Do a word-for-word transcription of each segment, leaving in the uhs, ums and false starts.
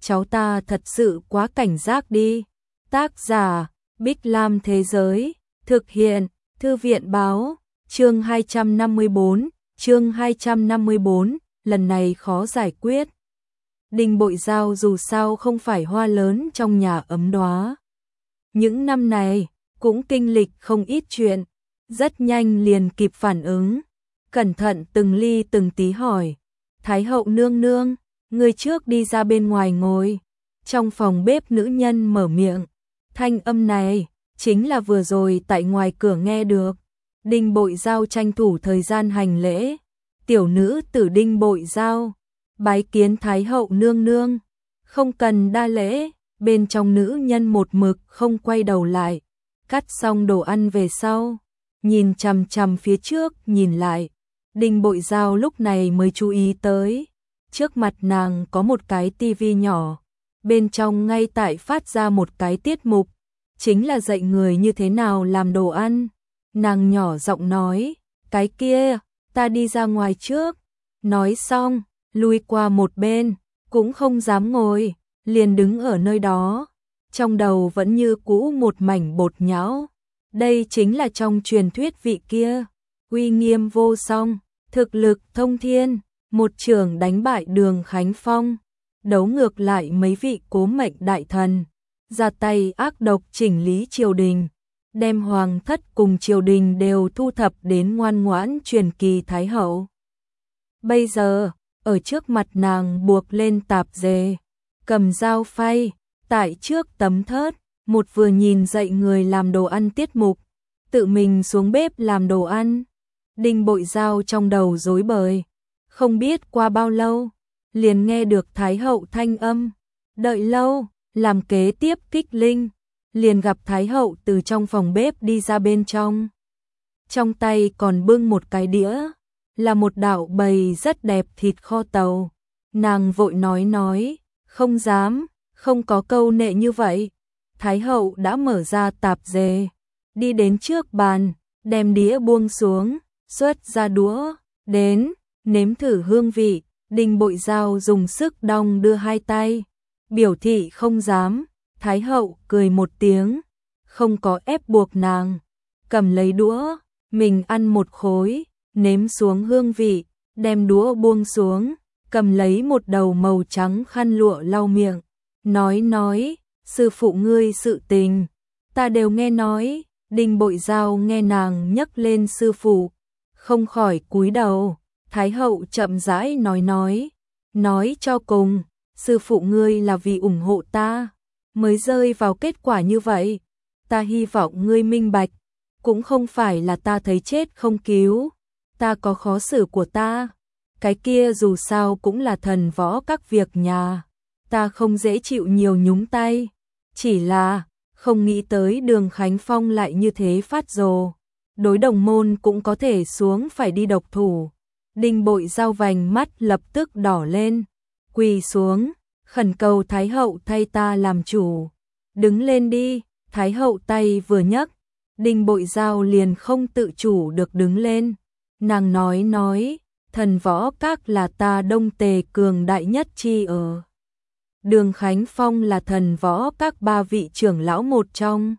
cháu ta thật sự quá cảnh giác đi. Tác giả, Bích Lam Thế Giới, thực hiện, Thư viện Báo, chương hai trăm năm mươi bốn, chương hai trăm năm mươi bốn, lần này khó giải quyết. Đinh Bội Giao dù sao không phải hoa lớn trong nhà ấm đóa. Những năm này, cũng kinh lịch không ít chuyện, rất nhanh liền kịp phản ứng. Cẩn thận từng ly từng tí hỏi, Thái hậu nương nương, người trước đi ra bên ngoài ngồi. Trong phòng bếp nữ nhân mở miệng, thanh âm này, chính là vừa rồi tại ngoài cửa nghe được. Đinh Bội Giao tranh thủ thời gian hành lễ, tiểu nữ tử Đinh Bội Giao, bái kiến Thái hậu nương nương, không cần đa lễ. Bên trong nữ nhân một mực không quay đầu lại, cắt xong đồ ăn về sau, nhìn chằm chằm phía trước nhìn lại. Đinh Bội Giao lúc này mới chú ý tới, trước mặt nàng có một cái tivi nhỏ, bên trong ngay tại phát ra một cái tiết mục, chính là dạy người như thế nào làm đồ ăn. Nàng nhỏ giọng nói, cái kia, ta đi ra ngoài trước. Nói xong, lui qua một bên, cũng không dám ngồi, liền đứng ở nơi đó, trong đầu vẫn như cũ một mảnh bột nhão. Đây chính là trong truyền thuyết vị kia, uy nghiêm vô song, thực lực thông thiên, một trường đánh bại Đường Khánh Phong, đấu ngược lại mấy vị cố mệnh đại thần, ra tay ác độc chỉnh lý triều đình, đem hoàng thất cùng triều đình đều thu thập đến ngoan ngoãn truyền kỳ thái hậu. Bây giờ, ở trước mặt nàng buộc lên tạp dề, cầm dao phay, tại trước tấm thớt, một vừa nhìn dạy người làm đồ ăn tiết mục, tự mình xuống bếp làm đồ ăn. Đinh Bội Giao trong đầu rối bời, không biết qua bao lâu, liền nghe được Thái hậu thanh âm, đợi lâu, làm kế tiếp kích linh, liền gặp Thái hậu từ trong phòng bếp đi ra bên trong. Trong tay còn bưng một cái đĩa, là một đạo bầy rất đẹp thịt kho tàu. Nàng vội nói nói, không dám, không có câu nệ như vậy. Thái hậu đã mở ra tạp dề, đi đến trước bàn, đem đĩa buông xuống, xuất ra đũa, đến, nếm thử hương vị. Đinh Bội Giao dùng sức đong đưa hai tay, biểu thị không dám. Thái hậu cười một tiếng, không có ép buộc nàng, cầm lấy đũa, mình ăn một khối, nếm xuống hương vị, đem đũa buông xuống, cầm lấy một đầu màu trắng khăn lụa lau miệng, nói nói, sư phụ ngươi sự tình, ta đều nghe nói. Đinh Bội Giao nghe nàng nhắc lên sư phụ, không khỏi cúi đầu. Thái hậu chậm rãi nói nói, nói cho cùng, sư phụ ngươi là vì ủng hộ ta, mới rơi vào kết quả như vậy. Ta hy vọng ngươi minh bạch, cũng không phải là ta thấy chết không cứu, ta có khó xử của ta, cái kia dù sao cũng là thần võ các việc nhà, ta không dễ chịu nhiều nhúng tay, chỉ là không nghĩ tới Đường Khánh Phong lại như thế phát rồ, đối đồng môn cũng có thể xuống phải đi độc thủ. Đinh Bội Giao vành mắt lập tức đỏ lên, quỳ xuống, khẩn cầu Thái hậu thay ta làm chủ. Đứng lên đi. Thái hậu tay vừa nhấc, Đinh Bội Giao liền không tự chủ được đứng lên. Nàng nói nói, thần võ các là ta Đông Tề cường đại nhất chi ở. Đường Khánh Phong là thần võ các ba vị trưởng lão một trong.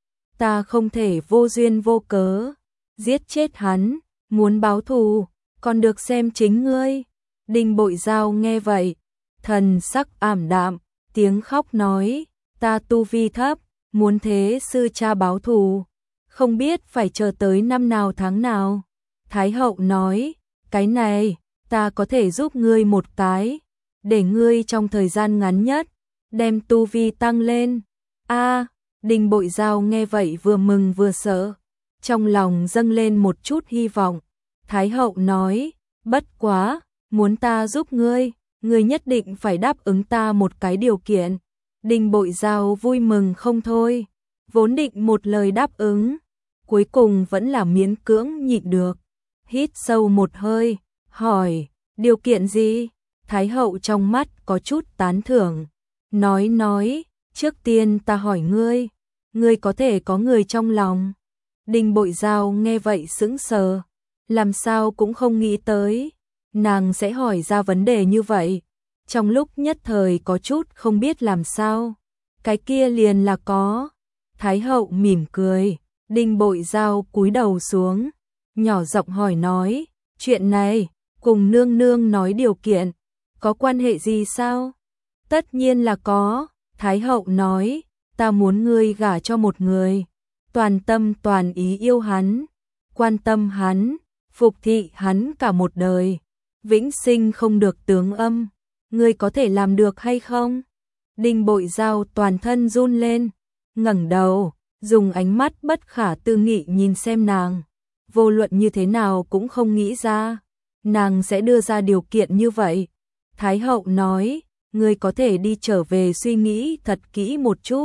Ta không thể vô duyên vô cớ giết chết hắn, muốn báo thù, còn được xem chính ngươi. Đinh Bội Giao nghe vậy, thần sắc ảm đạm, tiếng khóc nói, ta tu vi thấp, muốn thế sư cha báo thù, không biết phải chờ tới năm nào tháng nào. Thái hậu nói, cái này, ta có thể giúp ngươi một cái, để ngươi trong thời gian ngắn nhất, đem tu vi tăng lên. A, Đinh Bội Giao nghe vậy vừa mừng vừa sợ, trong lòng dâng lên một chút hy vọng. Thái hậu nói, bất quá, muốn ta giúp ngươi, ngươi nhất định phải đáp ứng ta một cái điều kiện. Đinh Bội Giao vui mừng không thôi, vốn định một lời đáp ứng, cuối cùng vẫn là miễn cưỡng nhịn được. Hít sâu một hơi, hỏi, điều kiện gì? Thái hậu trong mắt có chút tán thưởng, nói nói, trước tiên ta hỏi ngươi, ngươi có thể có người trong lòng. Đinh Bội Giao nghe vậy sững sờ, làm sao cũng không nghĩ tới, nàng sẽ hỏi ra vấn đề như vậy. trong lúc nhất thời có chút không biết làm sao. Cái kia liền là có. Thái hậu mỉm cười, Đinh Bội Giao cúi đầu xuống, nhỏ giọng hỏi nói, chuyện này, cùng nương nương nói điều kiện, có quan hệ gì sao? Tất nhiên là có, Thái hậu nói, ta muốn ngươi gả cho một người, toàn tâm toàn ý yêu hắn, quan tâm hắn, phục thị hắn cả một đời, vĩnh sinh không được tướng âm, ngươi có thể làm được hay không? Đinh Bội Giao toàn thân run lên, ngẩng đầu, dùng ánh mắt bất khả tư nghị nhìn xem nàng, vô luận như thế nào cũng không nghĩ ra, nàng sẽ đưa ra điều kiện như vậy. Thái hậu nói, ngươi có thể đi trở về suy nghĩ thật kỹ một chút.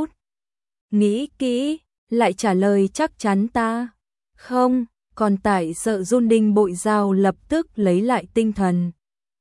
Nghĩ kỹ, lại trả lời chắc chắn ta. Không, còn tại sợ run Đinh Bội Giao lập tức lấy lại tinh thần.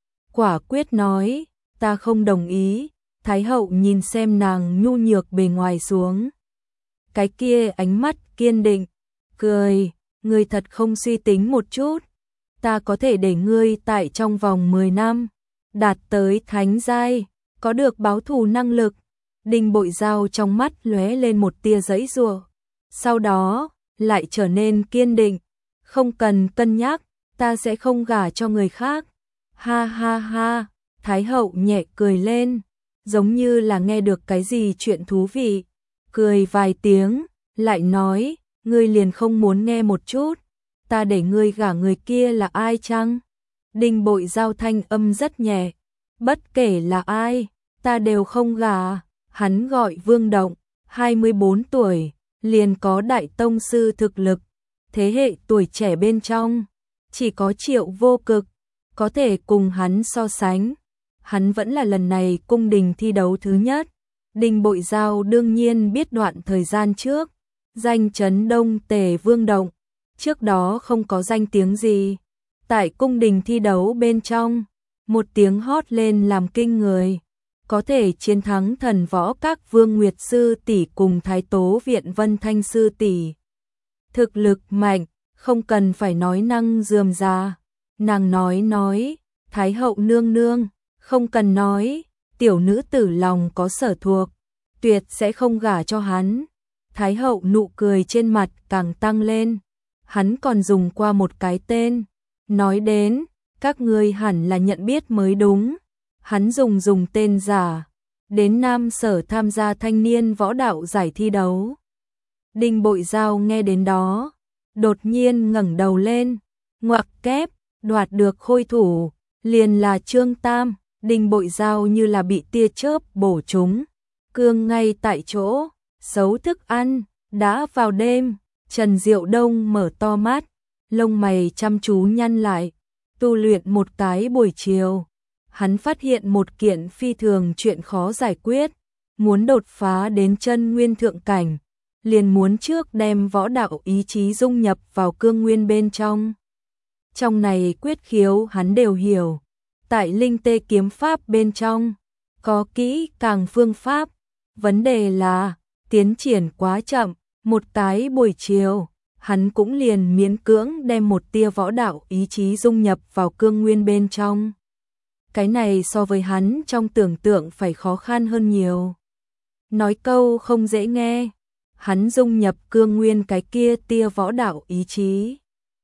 Quả quyết nói, ta không đồng ý. Thái hậu nhìn xem nàng nhu nhược bề ngoài xuống. Cái kia ánh mắt kiên định, cười, ngươi thật không suy tính một chút. Ta có thể để ngươi tại trong vòng mười năm, đạt tới thánh giai, có được báo thù năng lực. Đinh Bội Giao trong mắt lóe lên một tia giãy giụa, sau đó lại trở nên kiên định, không cần cân nhắc, ta sẽ không gả cho người khác. Ha ha ha, Thái hậu nhẹ cười lên, giống như là nghe được cái gì chuyện thú vị, cười vài tiếng, lại nói, ngươi liền không muốn nghe một chút, ta để ngươi gả người kia là ai chăng? Đinh Bội Giao thanh âm rất nhẹ, bất kể là ai, ta đều không gả. Hắn gọi Vương Động, hai mươi bốn tuổi, liền có đại tông sư thực lực, thế hệ tuổi trẻ bên trong, chỉ có Triệu Vô Cực có thể cùng hắn so sánh. Hắn vẫn là lần này cung đình thi đấu thứ nhất. Đinh Bội Giao đương nhiên biết đoạn thời gian trước, danh chấn Đông Tề Vương Động, trước đó không có danh tiếng gì. Tại cung đình thi đấu bên trong, một tiếng hót lên làm kinh người, có thể chiến thắng thần võ các Vương Nguyệt Sư tỷ cùng Thái Tố Viện Vân Thanh Sư tỷ. Thực lực mạnh, không cần phải nói năng rườm rà. Nàng nói nói, Thái hậu nương nương, không cần nói, tiểu nữ tử lòng có sở thuộc, tuyệt sẽ không gả cho hắn. Thái hậu nụ cười trên mặt càng tăng lên, hắn còn dùng qua một cái tên, nói đến, các ngươi hẳn là nhận biết mới đúng. Hắn dùng dùng tên giả, đến Nam Sở tham gia thanh niên võ đạo giải thi đấu. Đinh Bội Giao nghe đến đó, đột nhiên ngẩng đầu lên, ngoặc kép, đoạt được khôi thủ, liền là Trương Tam. Đinh Bội Giao như là bị tia chớp bổ trúng, cương ngay tại chỗ, xấu thức ăn, đã vào đêm. Trần Diệu Đông mở to mắt, lông mày chăm chú nhăn lại, tu luyện một cái buổi chiều. Hắn phát hiện một kiện phi thường chuyện khó giải quyết, muốn đột phá đến chân nguyên thượng cảnh, liền muốn trước đem võ đạo ý chí dung nhập vào cương nguyên bên trong. Trong này quyết khiếu hắn đều hiểu, tại linh tê kiếm pháp bên trong, có kỹ càng phương pháp, vấn đề là, tiến triển quá chậm, một cái buổi chiều, hắn cũng liền miễn cưỡng đem một tia võ đạo ý chí dung nhập vào cương nguyên bên trong. Cái này so với hắn trong tưởng tượng phải khó khăn hơn nhiều. Nói câu không dễ nghe, hắn dung nhập cương nguyên cái kia tia võ đạo ý chí.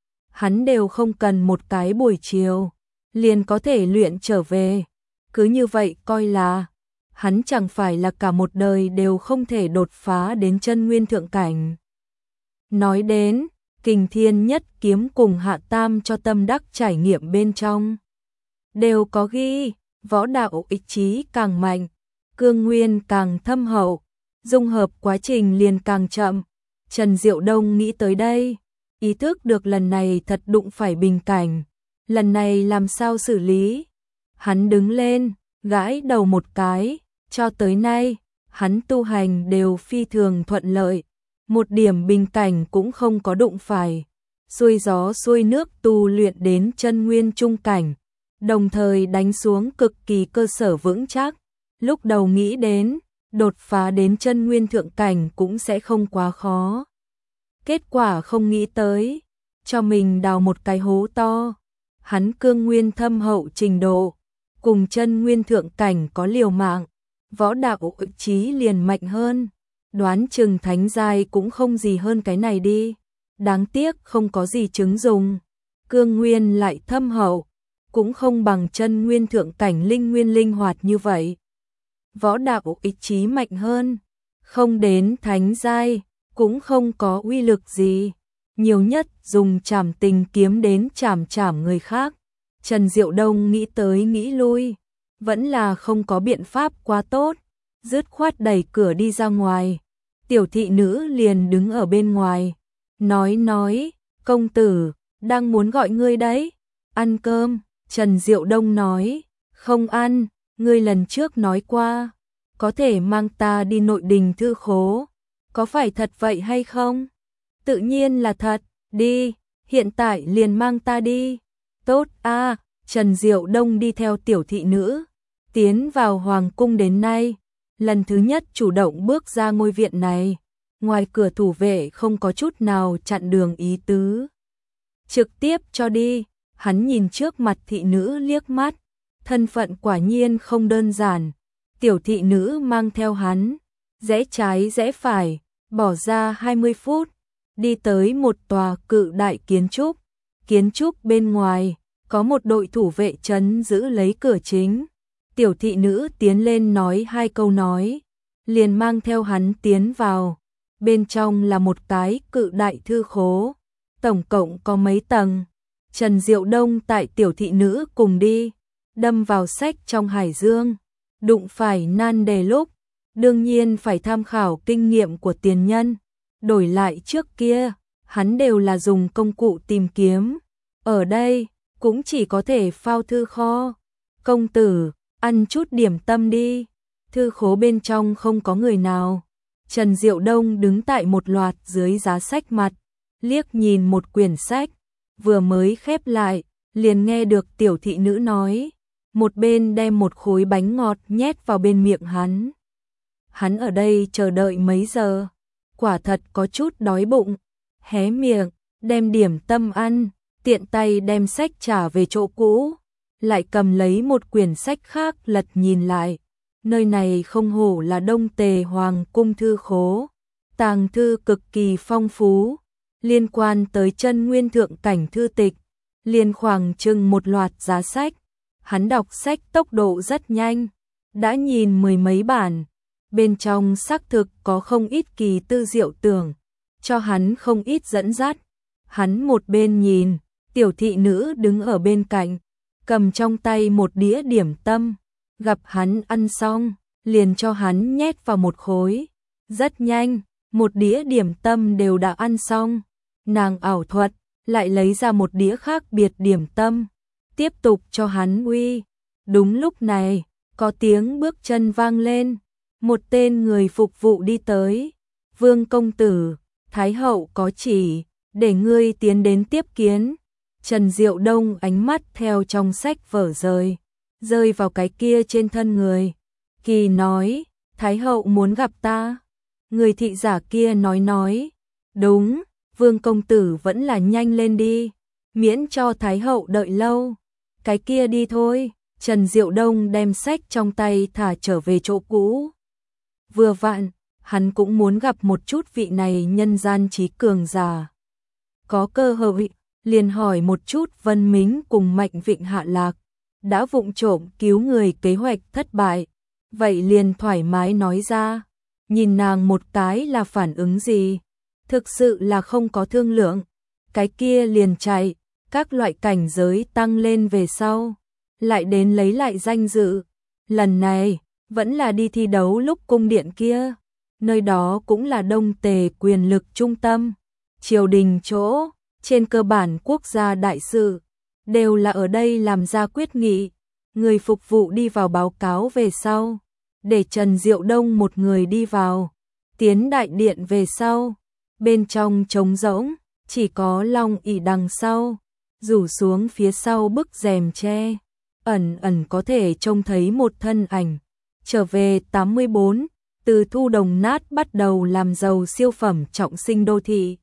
Hắn đều không cần một cái buổi chiều, liền có thể luyện trở về. Cứ như vậy coi là, hắn chẳng phải là cả một đời đều không thể đột phá đến chân nguyên thượng cảnh. Nói đến, Kình Thiên Nhất Kiếm cùng Hạ Tam cho tâm đắc trải nghiệm bên trong. Đều có ghi, võ đạo ý chí càng mạnh, cương nguyên càng thâm hậu, dung hợp quá trình liền càng chậm. Trần Diệu Đông nghĩ tới đây, ý thức được lần này thật đụng phải bình cảnh, lần này làm sao xử lý. Hắn đứng lên, gãi đầu một cái, cho tới nay, hắn tu hành đều phi thường thuận lợi, một điểm bình cảnh cũng không có đụng phải, xuôi gió xuôi nước tu luyện đến chân nguyên trung cảnh. Đồng thời đánh xuống cực kỳ cơ sở vững chắc, lúc đầu nghĩ đến, đột phá đến chân nguyên thượng cảnh cũng sẽ không quá khó. Kết quả không nghĩ tới, cho mình đào một cái hố to, hắn cương nguyên thâm hậu trình độ, cùng chân nguyên thượng cảnh có liều mạng, võ đạo chí liền mạnh hơn, đoán chừng thánh giai cũng không gì hơn cái này đi, đáng tiếc không có gì chứng dùng, cương nguyên lại thâm hậu, cũng không bằng chân nguyên thượng cảnh linh nguyên linh hoạt như vậy. Võ đạo ý chí mạnh hơn, không đến thánh giai, cũng không có uy lực gì, nhiều nhất dùng trảm tình kiếm đến trảm trảm người khác. Trần Diệu Đông nghĩ tới nghĩ lui, vẫn là không có biện pháp quá tốt, dứt khoát đẩy cửa đi ra ngoài. Tiểu thị nữ liền đứng ở bên ngoài, nói nói, công tử, đang muốn gọi ngươi đấy, ăn cơm. Trần Diệu Đông nói, không ăn, ngươi lần trước nói qua, có thể mang ta đi nội đình thư khố, có phải thật vậy hay không? Tự nhiên là thật, đi, hiện tại liền mang ta đi. Tốt a, Trần Diệu Đông đi theo tiểu thị nữ, tiến vào hoàng cung đến nay, lần thứ nhất chủ động bước ra ngôi viện này, ngoài cửa thủ vệ không có chút nào chặn đường ý tứ. Trực tiếp cho đi, hắn nhìn trước mặt thị nữ liếc mắt, thân phận quả nhiên không đơn giản, tiểu thị nữ mang theo hắn, rẽ trái rẽ phải, bỏ ra hai mươi phút, đi tới một tòa cự đại kiến trúc, kiến trúc bên ngoài, có một đội thủ vệ trấn giữ lấy cửa chính, tiểu thị nữ tiến lên nói hai câu nói, liền mang theo hắn tiến vào, bên trong là một cái cự đại thư khố, tổng cộng có mấy tầng, Trần Diệu Đông tại tiểu thị nữ cùng đi, đâm vào sách trong hải dương, đụng phải nan đề lúc, đương nhiên phải tham khảo kinh nghiệm của tiền nhân, đổi lại trước kia, hắn đều là dùng công cụ tìm kiếm, ở đây, cũng chỉ có thể phao thư kho, công tử, ăn chút điểm tâm đi, thư khố bên trong không có người nào, Trần Diệu Đông đứng tại một loạt dưới giá sách mặt, liếc nhìn một quyển sách, vừa mới khép lại, liền nghe được tiểu thị nữ nói, một bên đem một khối bánh ngọt nhét vào bên miệng hắn. Hắn ở đây chờ đợi mấy giờ, quả thật có chút đói bụng, hé miệng, đem điểm tâm ăn, tiện tay đem sách trả về chỗ cũ, lại cầm lấy một quyển sách khác lật nhìn lại. Nơi này không hổ là Đông Tề Hoàng cung thư khố, tàng thư cực kỳ phong phú, liên quan tới chân nguyên thượng cảnh thư tịch, liền khoảng chừng một loạt giá sách. Hắn đọc sách tốc độ rất nhanh, đã nhìn mười mấy bản, bên trong xác thực có không ít kỳ tư diệu tưởng, cho hắn không ít dẫn dắt. Hắn một bên nhìn, tiểu thị nữ đứng ở bên cạnh, cầm trong tay một đĩa điểm tâm, gặp hắn ăn xong, liền cho hắn nhét vào một khối. Rất nhanh, một đĩa điểm tâm đều đã ăn xong, nàng ảo thuật, lại lấy ra một đĩa khác biệt điểm tâm, tiếp tục cho hắn uy. Đúng lúc này, có tiếng bước chân vang lên, một tên người phục vụ đi tới. Vương công tử, Thái hậu có chỉ, để ngươi tiến đến tiếp kiến. Trần Diệu Đông ánh mắt theo trong sách vở rời, rơi vào cái kia trên thân người. Kỳ nói, Thái hậu muốn gặp ta. Người thị giả kia nói nói, đúng, Vương công tử vẫn là nhanh lên đi, miễn cho Thái hậu đợi lâu. Cái kia đi thôi. Trần Diệu Đông đem sách trong tay thả trở về chỗ cũ. Vừa vặn, hắn cũng muốn gặp một chút vị này nhân gian trí cường giả. Có cơ hội, liền hỏi một chút Vân Mính cùng Mạnh Vịnh hạ lạc, đã vụng trộm cứu người kế hoạch thất bại. Vậy liền thoải mái nói ra, nhìn nàng một cái là phản ứng gì, thực sự là không có thương lượng. Cái kia liền chạy, các loại cảnh giới tăng lên về sau, lại đến lấy lại danh dự. Lần này, vẫn là đi thi đấu lúc cung điện kia, nơi đó cũng là Đông Tề quyền lực trung tâm, triều đình chỗ, trên cơ bản quốc gia đại sự, đều là ở đây làm ra quyết nghị. Người phục vụ đi vào báo cáo về sau, để Trần Diệu Đông một người đi vào, tiến đại điện về sau, bên trong trống rỗng, chỉ có long ỷ đằng sau, rủ xuống phía sau bức rèm tre, ẩn ẩn có thể trông thấy một thân ảnh. Trở về tám mươi bốn, từ thu đồng nát bắt đầu làm giàu siêu phẩm trọng sinh đô thị.